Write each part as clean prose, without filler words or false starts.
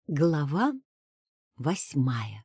Глава 8.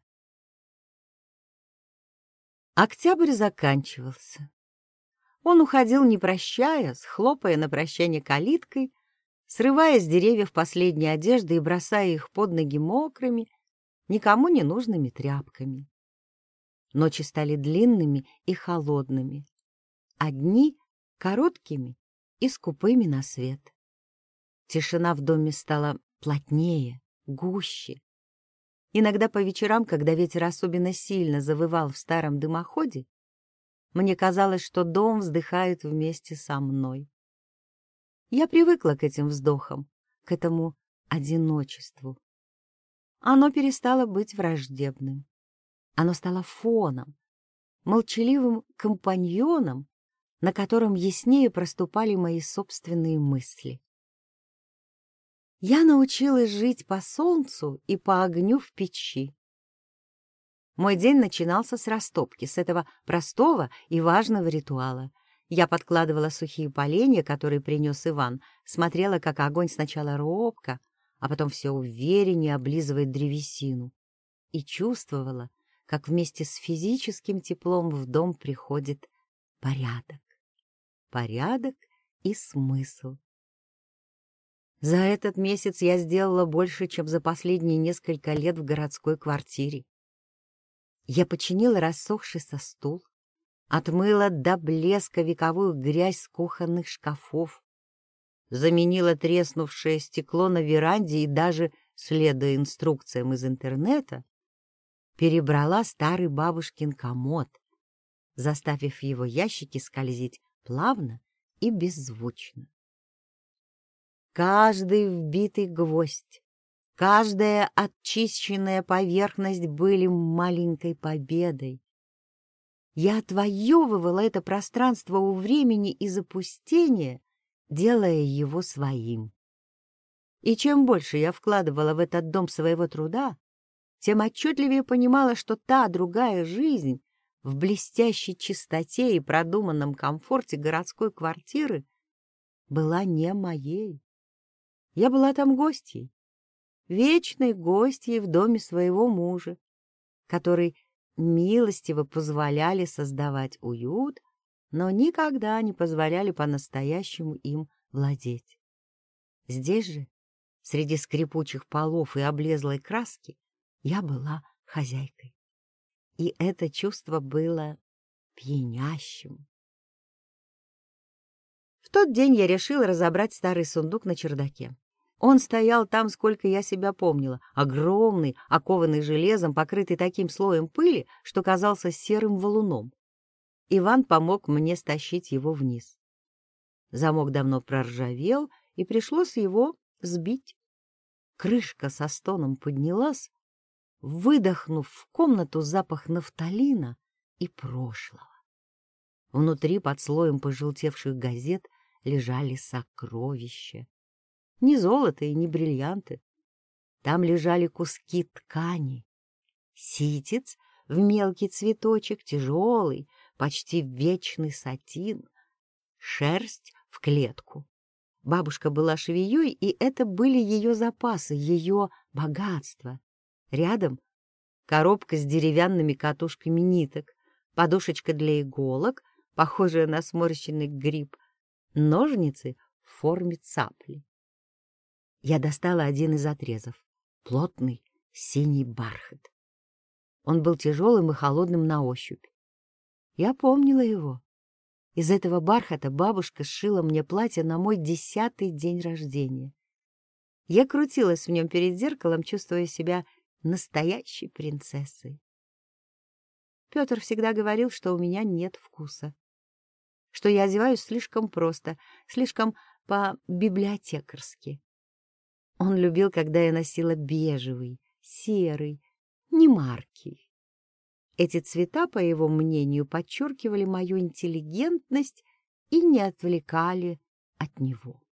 Октябрь заканчивался. Он уходил, не прощаясь, хлопая на прощание калиткой, срывая с деревьев последние одежды и бросая их под ноги мокрыми, никому не нужными тряпками. Ночи стали длинными и холодными, а дни — короткими и скупыми на свет. Тишина в доме стала плотнее, гуще. Иногда по вечерам, когда ветер особенно сильно завывал в старом дымоходе, мне казалось, что дом вздыхает вместе со мной. Я привыкла к этим вздохам, к этому одиночеству. Оно перестало быть враждебным. Оно стало фоном, молчаливым компаньоном, на котором яснее проступали мои собственные мысли. Я научилась жить по солнцу и по огню в печи. Мой день начинался с растопки, с этого простого и важного ритуала. Я подкладывала сухие поленья, которые принес Иван, смотрела, как огонь сначала робко, а потом все увереннее облизывает древесину, и чувствовала, как вместе с физическим теплом в дом приходит порядок. Порядок и смысл. За этот месяц я сделала больше, чем за последние несколько лет в городской квартире. Я починила рассохшийся стул, отмыла до блеска вековую грязь с кухонных шкафов, заменила треснувшее стекло на веранде и даже, следуя инструкциям из интернета, перебрала старый бабушкин комод, заставив его ящики скользить плавно и беззвучно. Каждый вбитый гвоздь, каждая очищенная поверхность были маленькой победой. Я отвоевывала это пространство у времени и запустения, делая его своим. И чем больше я вкладывала в этот дом своего труда, тем отчетливее понимала, что та другая жизнь в блестящей чистоте и продуманном комфорте городской квартиры была не моей. Я была там гостьей, вечной гостьей в доме своего мужа, который милостиво позволяли создавать уют, но никогда не позволяли по-настоящему им владеть. Здесь же, среди скрипучих полов и облезлой краски, я была хозяйкой. И это чувство было пьянящим. В тот день я решила разобрать старый сундук на чердаке. Он стоял там, сколько я себя помнила, огромный, окованный железом, покрытый таким слоем пыли, что казался серым валуном. Иван помог мне стащить его вниз. Замок давно проржавел, и пришлось его сбить. Крышка со стоном поднялась, выдохнув в комнату запах нафталина и прошлого. Внутри, под слоем пожелтевших газет, лежали сокровища. Не золото и не бриллианты. Там лежали куски ткани. Ситец в мелкий цветочек, тяжелый, почти вечный сатин. Шерсть в клетку. Бабушка была швеей, и это были ее запасы, ее богатство. Рядом коробка с деревянными катушками ниток, подушечка для иголок, похожая на сморщенный гриб, ножницы в форме цапли. Я достала один из отрезов. Плотный синий бархат. Он был тяжелым и холодным на ощупь. Я помнила его. Из этого бархата бабушка сшила мне платье на мой 10-й день рождения. Я крутилась в нем перед зеркалом, чувствуя себя настоящей принцессой. Петр всегда говорил, что у меня нет вкуса, что я одеваюсь слишком просто, слишком по-библиотекарски. Он любил, когда я носила бежевый, серый, немаркий. Эти цвета, по его мнению, подчеркивали мою интеллигентность и не отвлекали от него.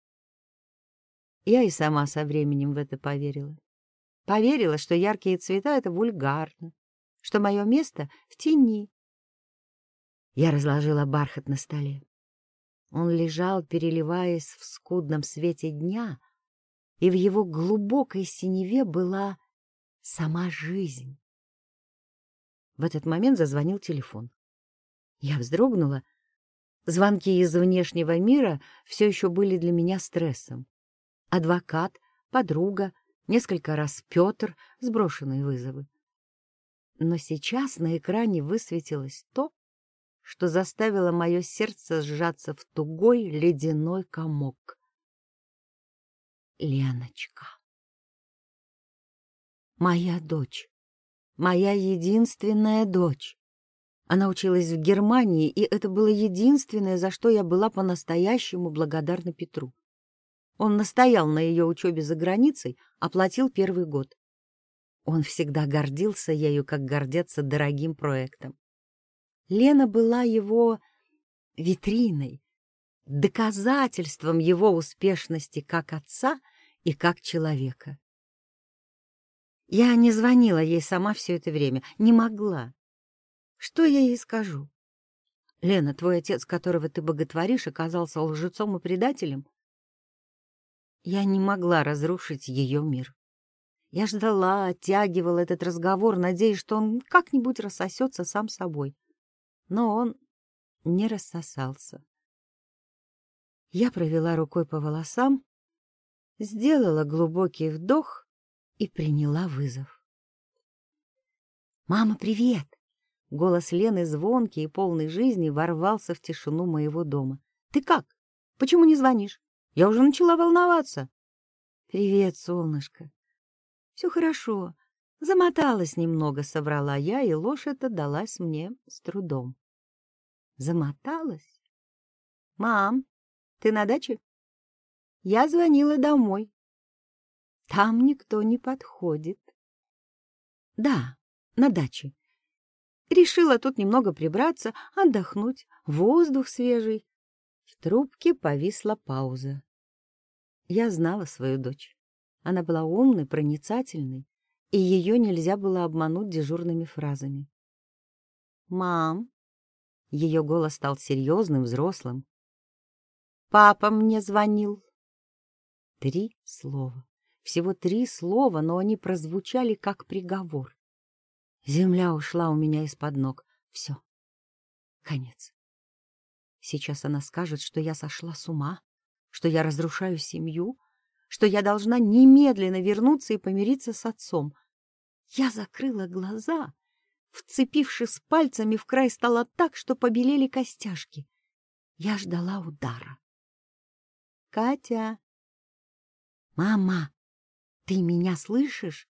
Я и сама со временем в это поверила. Поверила, что яркие цвета — это вульгарно, что мое место в тени. Я разложила бархат на столе. Он лежал, переливаясь в скудном свете дня, и в его глубокой синеве была сама жизнь. В этот момент зазвонил телефон. Я вздрогнула. Звонки из внешнего мира все еще были для меня стрессом. Адвокат, подруга, несколько раз Петр, сброшенные вызовы. Но сейчас на экране высветилось то, что заставило мое сердце сжаться в тугой ледяной комок. Леночка. Моя дочь. Моя единственная дочь. Она училась в Германии, и это было единственное, за что я была по-настоящему благодарна Петру. Он настоял на ее учебе за границей, оплатил первый год. Он всегда гордился ею, как гордятся дорогим проектом. Лена была его витриной, доказательством его успешности как отца и как человека. Я не звонила ей сама все это время, не могла. Что я ей скажу? Лена, твой отец, которого ты боготворишь, оказался лжецом и предателем? Я не могла разрушить ее мир. Я ждала, оттягивала этот разговор, надеясь, что он как-нибудь рассосется сам собой. Но он не рассосался. Я провела рукой по волосам, сделала глубокий вдох и приняла вызов. «Мама, привет!» Голос Лены, звонкий и полный жизни, ворвался в тишину моего дома. «Ты как? Почему не звонишь? Я уже начала волноваться». «Привет, солнышко. Все хорошо. Замоталась немного», — соврала я, и ложь эта далась мне с трудом. «Замоталась? Мам, ты на даче?» Я звонила домой. Там никто не подходит. Да, на даче. Решила тут немного прибраться, отдохнуть, воздух свежий. В трубке повисла пауза. Я знала свою дочь. Она была умной, проницательной, и ее нельзя было обмануть дежурными фразами. «Мам!» Ее голос стал серьезным, взрослым. «Папа мне звонил». 3 слова. Всего 3 слова, но они прозвучали как приговор. Земля ушла у меня из-под ног. Все. Конец. Сейчас она скажет, что я сошла с ума, что я разрушаю семью, что я должна немедленно вернуться и помириться с отцом. Я закрыла глаза, вцепившись пальцами в край стола так, что побелели костяшки. Я ждала удара. «Катя!» «Мама, ты меня слышишь?»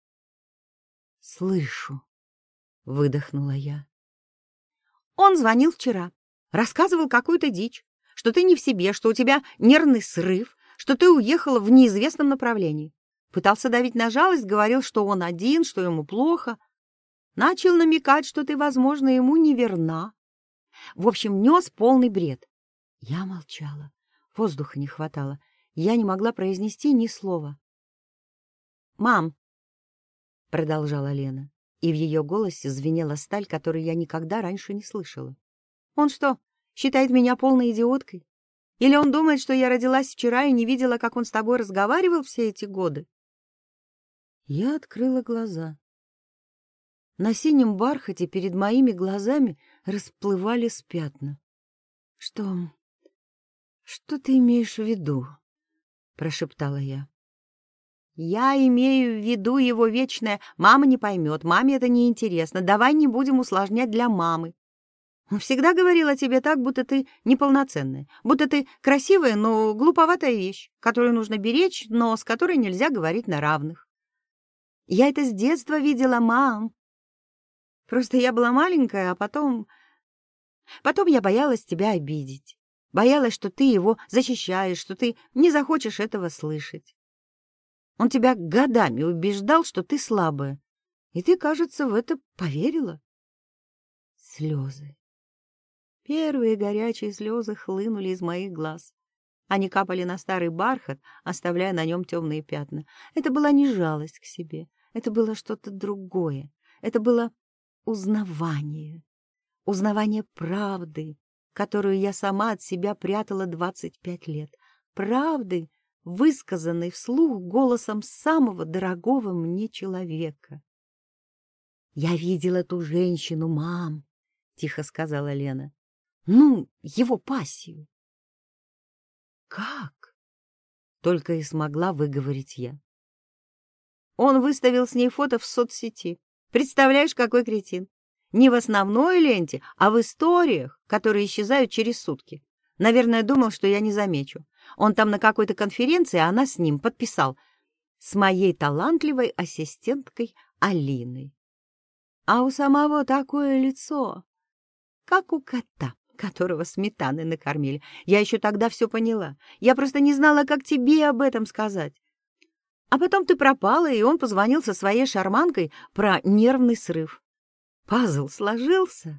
«Слышу», — выдохнула я. «Он звонил вчера, рассказывал какую-то дичь, что ты не в себе, что у тебя нервный срыв, что ты уехала в неизвестном направлении. Пытался давить на жалость, говорил, что он один, что ему плохо. Начал намекать, что ты, возможно, ему не верна. В общем, нес полный бред». Я молчала, воздуха не хватало. Я не могла произнести ни слова. «Мам!» — продолжала Лена, и в ее голосе звенела сталь, которую я никогда раньше не слышала. «Он что, считает меня полной идиоткой? Или он думает, что я родилась вчера и не видела, как он с тобой разговаривал все эти годы?» Я открыла глаза. На синем бархате перед моими глазами расплывались пятна. «Что ты имеешь в виду?» — прошептала я. «Я имею в виду его вечное «мама не поймет, маме это неинтересно, давай не будем усложнять для мамы». Он всегда говорил о тебе так, будто ты неполноценная, будто ты красивая, но глуповатая вещь, которую нужно беречь, но с которой нельзя говорить на равных. Я это с детства видела, мам. Просто я была маленькая, а потом я боялась тебя обидеть. Боялась, что ты его защищаешь, что ты не захочешь этого слышать. Он тебя годами убеждал, что ты слабая, и ты, кажется, в это поверила». Слезы. Первые горячие слезы хлынули из моих глаз. Они капали на старый бархат, оставляя на нем темные пятна. Это была не жалость к себе, это было что-то другое. Это было узнавание. Узнавание правды, которую я сама от себя прятала 25 лет. Правды, высказанный вслух голосом самого дорогого мне человека. «Я видела ту женщину, мам», — тихо сказала Лена. «Ну, его пассию». «Как?» — только и смогла выговорить я. Он выставил с ней фото в соцсети. Представляешь, какой кретин. Не в основной ленте, а в историях, которые исчезают через сутки. Наверное, думал, что я не замечу. Он там на какой-то конференции, а она с ним подписал: «С моей талантливой ассистенткой Алиной». А у самого такое лицо, как у кота, которого сметаной накормили. Я еще тогда все поняла. Я просто не знала, как тебе об этом сказать. А потом ты пропала, и он позвонил со своей шарманкой про нервный срыв. Пазл сложился.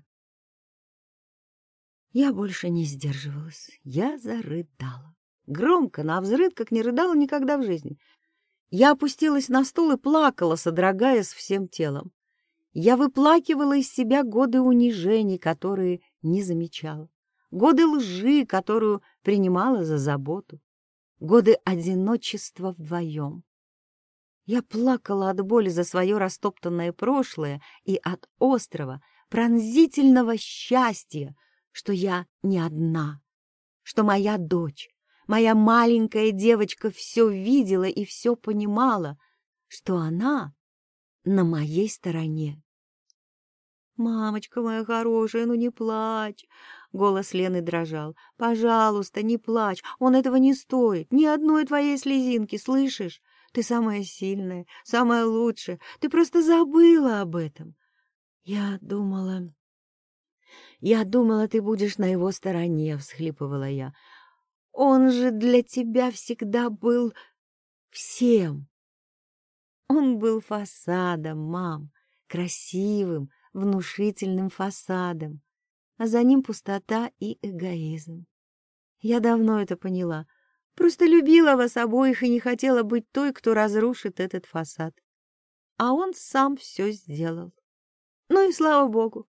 Я больше не сдерживалась. Я зарыдала. Громко, навзрыд, как не рыдала никогда в жизни. Я опустилась на стул и плакала, содрогаясь всем телом. Я выплакивала из себя годы унижений, которые не замечала, годы лжи, которую принимала за заботу, годы одиночества вдвоем. Я плакала от боли за свое растоптанное прошлое и от острого, пронзительного счастья, что я не одна, что моя дочь, моя маленькая девочка все видела и все понимала, что она на моей стороне. «Мамочка моя хорошая, ну не плачь!» Голос Лены дрожал. «Пожалуйста, не плачь, он этого не стоит, ни одной твоей слезинки, слышишь? Ты самая сильная, самая лучшая, ты просто забыла об этом. Я думала, ты будешь на его стороне», — всхлипывала я. «Он же для тебя всегда был всем». Он был фасадом, мам, красивым, внушительным фасадом, а за ним пустота и эгоизм. Я давно это поняла, просто любила вас обоих и не хотела быть той, кто разрушит этот фасад. А он сам все сделал. Ну и слава богу.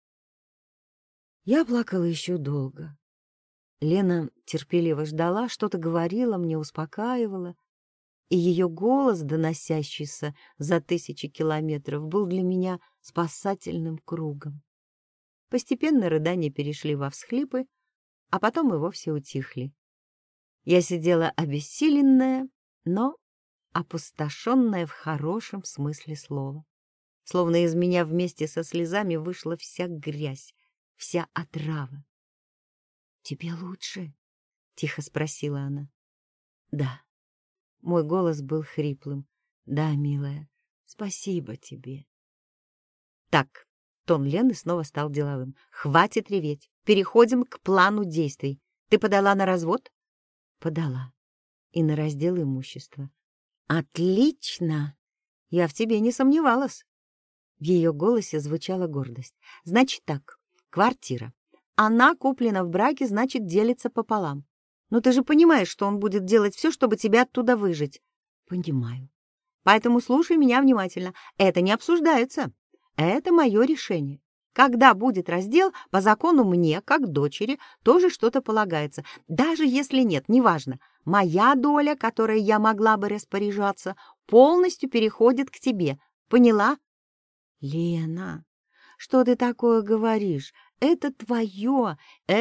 Я плакала еще долго. Лена терпеливо ждала, что-то говорила мне, успокаивала, и ее голос, доносящийся за 1000 километров, был для меня спасательным кругом. Постепенно рыдания перешли во всхлипы, а потом и вовсе утихли. Я сидела обессиленная, но опустошенная в хорошем смысле слова. Словно из меня вместе со слезами вышла вся грязь, вся отрава. «Тебе лучше?» — тихо спросила она. «Да». Мой голос был хриплым. «Да, милая, спасибо тебе». «Так», — тон Лены снова стал деловым. «Хватит реветь. Переходим к плану действий. Ты подала на развод?» «Подала. И на раздел имущества». «Отлично! Я в тебе не сомневалась». В ее голосе звучала гордость. «Значит так, квартира. Она куплена в браке, значит, делится пополам. Но ты же понимаешь, что он будет делать все, чтобы тебя оттуда выжить». «Понимаю. Поэтому слушай меня внимательно. Это не обсуждается. Это мое решение. Когда будет раздел, по закону мне, как дочери, тоже что-то полагается. Даже если нет, неважно. Моя доля, которой я могла бы распоряжаться, полностью переходит к тебе. Поняла?» «Лена, что ты такое говоришь? Это твое,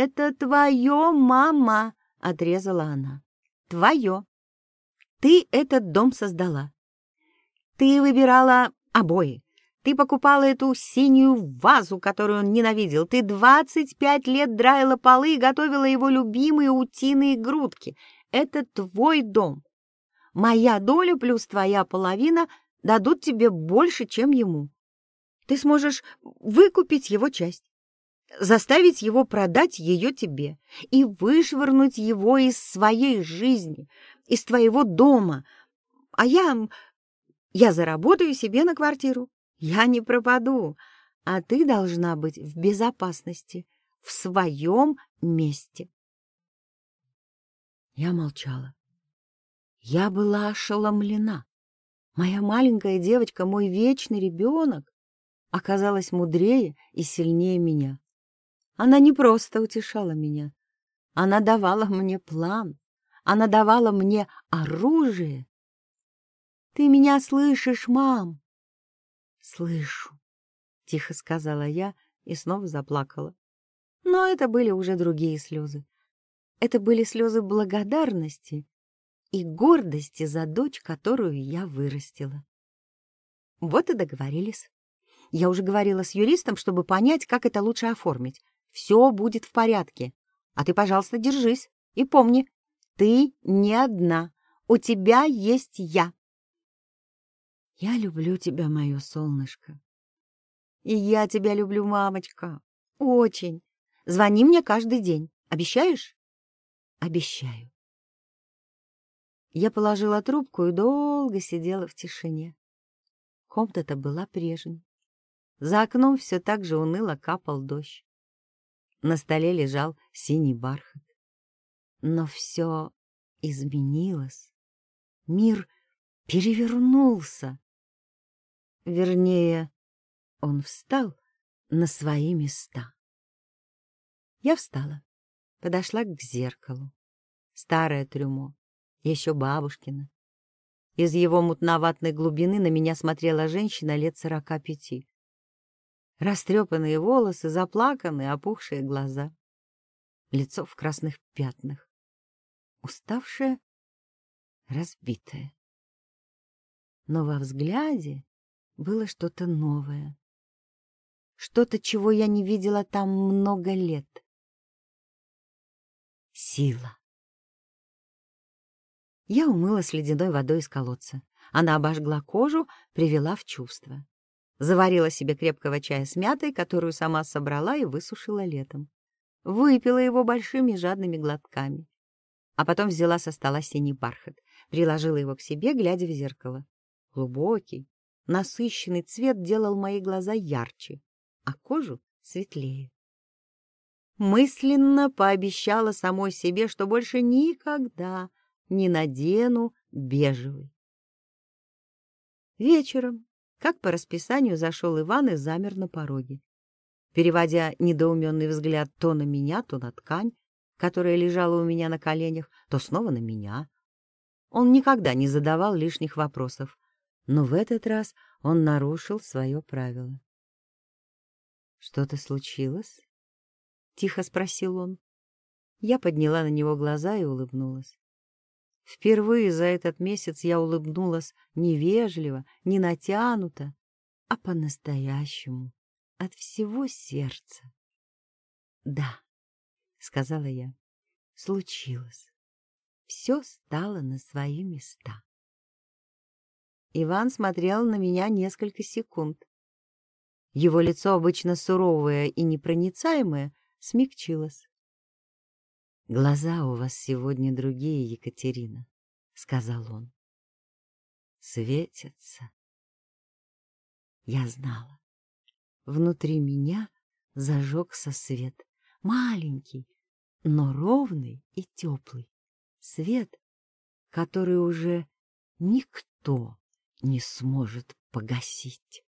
мама!» — отрезала она. «Твое. Ты этот дом создала. Ты выбирала обои. Ты покупала эту синюю вазу, которую он ненавидел. Ты 25 лет драила полы и готовила его любимые утиные грудки. Это твой дом. Моя доля плюс твоя половина дадут тебе больше, чем ему. Ты сможешь выкупить его часть, заставить его продать ее тебе и вышвырнуть его из своей жизни, из твоего дома. А я заработаю себе на квартиру. Я не пропаду, а ты должна быть в безопасности, в своем месте». Я молчала. Я была ошеломлена. Моя маленькая девочка, мой вечный ребенок, оказалась мудрее и сильнее меня. Она не просто утешала меня. Она давала мне план. Она давала мне оружие. Ты меня слышишь, мам? Слышу, тихо сказала я и снова заплакала. Но это были уже другие слезы. Это были слезы благодарности и гордости за дочь, которую я вырастила. Вот и договорились. Я уже говорила с юристом, чтобы понять, как это лучше оформить. Все будет в порядке. А ты, пожалуйста, держись. И помни, ты не одна. У тебя есть я. Я люблю тебя, мое солнышко. И я тебя люблю, мамочка. Очень. Звони мне каждый день. Обещаешь? Обещаю. Я положила трубку и долго сидела в тишине. Комната была прежней. За окном все так же уныло капал дождь. На столе лежал синий бархат. Но все изменилось. Мир перевернулся. Вернее, он встал на свои места. Я встала, подошла к зеркалу. Старое трюмо, еще бабушкино. Из его мутноватой глубины на меня смотрела женщина лет 45. Растрепанные волосы, заплаканные, опухшие глаза. Лицо в красных пятнах. Уставшее, разбитое. Но во взгляде было что-то новое. Что-то, чего я не видела там много лет. Сила. Я умылась ледяной водой из колодца. Она обожгла кожу, привела в чувство. Заварила себе крепкого чая с мятой, которую сама собрала и высушила летом. Выпила его большими жадными глотками. А потом взяла со стола синий бархат, приложила его к себе, глядя в зеркало. Глубокий, насыщенный цвет делал мои глаза ярче, а кожу светлее. Мысленно пообещала самой себе, что больше никогда не надену бежевый. Вечером, как по расписанию, зашел Иван и замер на пороге, переводя недоуменный взгляд то на меня, то на ткань, которая лежала у меня на коленях, то снова на меня. Он никогда не задавал лишних вопросов, но в этот раз он нарушил свое правило. «Что-то случилось?» — тихо спросил он. Я подняла на него глаза и улыбнулась. Впервые за этот месяц я улыбнулась не вежливо, не натянуто, а по-настоящему, от всего сердца. «Да», — сказала я, — «случилось. Все стало на свои места». Иван смотрел на меня несколько секунд. Его лицо, обычно суровое и непроницаемое, смягчилось. «Глаза у вас сегодня другие, Екатерина», — сказал он. «Светятся». Я знала. Внутри меня зажегся свет, маленький, но ровный и теплый. Свет, который уже никто не сможет погасить.